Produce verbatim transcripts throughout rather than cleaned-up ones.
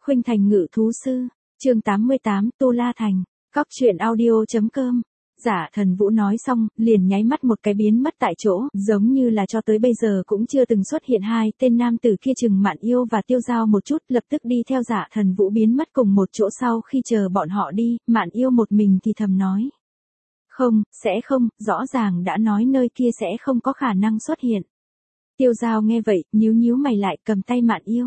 Khuynh Thành ngự thú sư, chương tám mươi tám, Tu La Thành, cóc truyện audio.com. Giả Thần Vũ nói xong, liền nháy mắt một cái biến mất tại chỗ, giống như là cho tới bây giờ cũng chưa từng xuất hiện hai tên nam tử kia chừng Mạn Yêu và Tiêu Giao một chút, lập tức đi theo Giả Thần Vũ biến mất cùng một chỗ. Sau khi chờ bọn họ đi, Mạn Yêu một mình thì thầm nói. Không, sẽ không, rõ ràng đã nói nơi kia sẽ không có khả năng xuất hiện. Tiêu Giao nghe vậy, nhíu nhíu mày lại, cầm tay Mạn Yêu.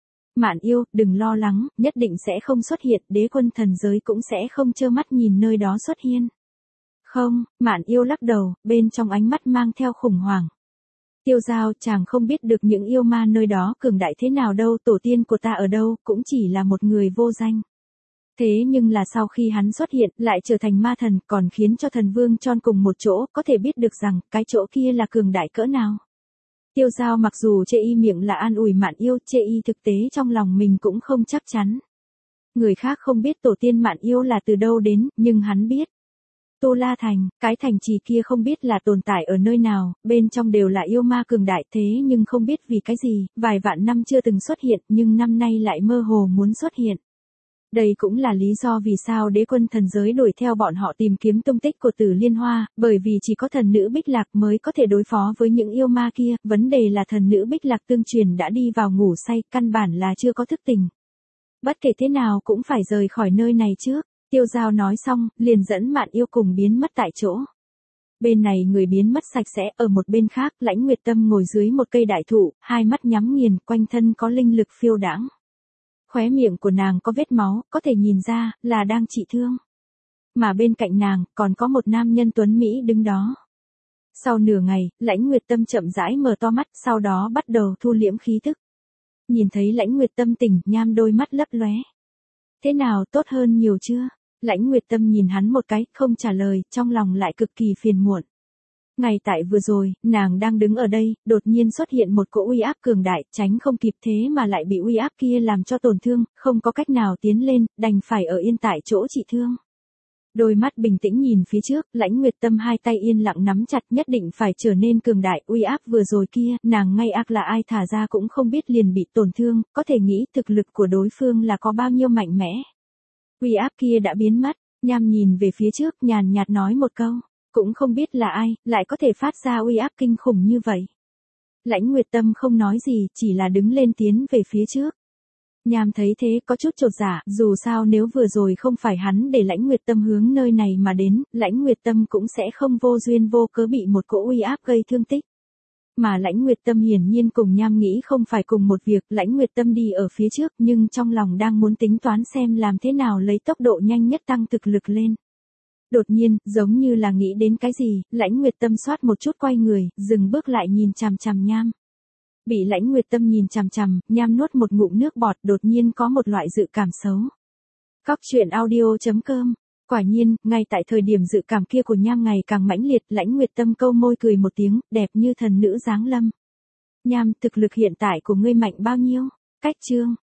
Mạn Yêu, đừng lo lắng, nhất định sẽ không xuất hiện, đế quân thần giới cũng sẽ không trơ mắt nhìn nơi đó xuất hiện. Không, Mạn Yêu lắc đầu, bên trong ánh mắt mang theo khủng hoảng. Tiêu Giao, chàng không biết được những yêu ma nơi đó cường đại thế nào đâu, tổ tiên của ta ở đâu, cũng chỉ là một người vô danh. Thế nhưng là sau khi hắn xuất hiện, lại trở thành ma thần, còn khiến cho thần vương chôn cùng một chỗ, có thể biết được rằng, cái chỗ kia là cường đại cỡ nào. Tiêu Giao mặc dù chê y miệng là an ủi Mạn Yêu, chê y thực tế trong lòng mình cũng không chắc chắn. Người khác không biết tổ tiên Mạn Yêu là từ đâu đến, nhưng hắn biết. Tu La Thành, cái thành trì kia không biết là tồn tại ở nơi nào, bên trong đều là yêu ma cường đại, thế nhưng không biết vì cái gì, vài vạn năm chưa từng xuất hiện, nhưng năm nay lại mơ hồ muốn xuất hiện. Đây cũng là lý do vì sao đế quân thần giới đuổi theo bọn họ tìm kiếm tung tích của Tử Liên Hoa, bởi vì chỉ có thần nữ Bích Lạc mới có thể đối phó với những yêu ma kia, vấn đề là thần nữ Bích Lạc tương truyền đã đi vào ngủ say, căn bản là chưa có thức tỉnh. Bất kể thế nào cũng phải rời khỏi nơi này trước. Tiêu Giao nói xong, liền dẫn Mạn Yêu cùng biến mất tại chỗ. Bên này người biến mất sạch sẽ, ở một bên khác, Lãnh Nguyệt Tâm ngồi dưới một cây đại thụ, hai mắt nhắm nghiền, quanh thân có linh lực phiêu đãng. Khóe miệng của nàng có vết máu, có thể nhìn ra, là đang trị thương. Mà bên cạnh nàng, còn có một nam nhân tuấn Mỹ đứng đó. Sau nửa ngày, Lãnh Nguyệt Tâm chậm rãi mở to mắt, sau đó bắt đầu thu liễm khí thức. Nhìn thấy Lãnh Nguyệt Tâm tỉnh, nham đôi mắt lấp lóe. Thế nào, tốt hơn nhiều chưa? Lãnh Nguyệt Tâm nhìn hắn một cái, không trả lời, trong lòng lại cực kỳ phiền muộn. Ngày tại vừa rồi, nàng đang đứng ở đây, đột nhiên xuất hiện một cỗ uy áp cường đại, tránh không kịp thế mà lại bị uy áp kia làm cho tổn thương, không có cách nào tiến lên, đành phải ở yên tại chỗ trị thương. Đôi mắt bình tĩnh nhìn phía trước, Lãnh Nguyệt Tâm hai tay yên lặng nắm chặt, nhất định phải trở nên cường đại, uy áp vừa rồi kia, nàng ngay ác là ai thả ra cũng không biết liền bị tổn thương, có thể nghĩ thực lực của đối phương là có bao nhiêu mạnh mẽ. Uy áp kia đã biến mất, nham nhìn về phía trước, nhàn nhạt nói một câu, cũng không biết là ai, lại có thể phát ra uy áp kinh khủng như vậy. Lãnh Nguyệt Tâm không nói gì, chỉ là đứng lên tiến về phía trước. Nham thấy thế có chút chột dạ, dù sao nếu vừa rồi không phải hắn để Lãnh Nguyệt Tâm hướng nơi này mà đến, Lãnh Nguyệt Tâm cũng sẽ không vô duyên vô cớ bị một cỗ uy áp gây thương tích. Mà Lãnh Nguyệt Tâm hiển nhiên cùng Nham nghĩ không phải cùng một việc, Lãnh Nguyệt Tâm đi ở phía trước nhưng trong lòng đang muốn tính toán xem làm thế nào lấy tốc độ nhanh nhất tăng thực lực lên. Đột nhiên, giống như là nghĩ đến cái gì, Lãnh Nguyệt Tâm xoát một chút quay người, dừng bước lại nhìn chằm chằm Nham. Bị Lãnh Nguyệt Tâm nhìn chằm chằm, Nham nuốt một ngụm nước bọt, đột nhiên có một loại dự cảm xấu. Cóc truyện audio.com. Quả nhiên, ngay tại thời điểm dự cảm kia của Nham ngày càng mãnh liệt, Lãnh Nguyệt Tâm câu môi cười một tiếng, đẹp như thần nữ giáng lâm. Nham, thực lực hiện tại của ngươi mạnh bao nhiêu? Cách chương.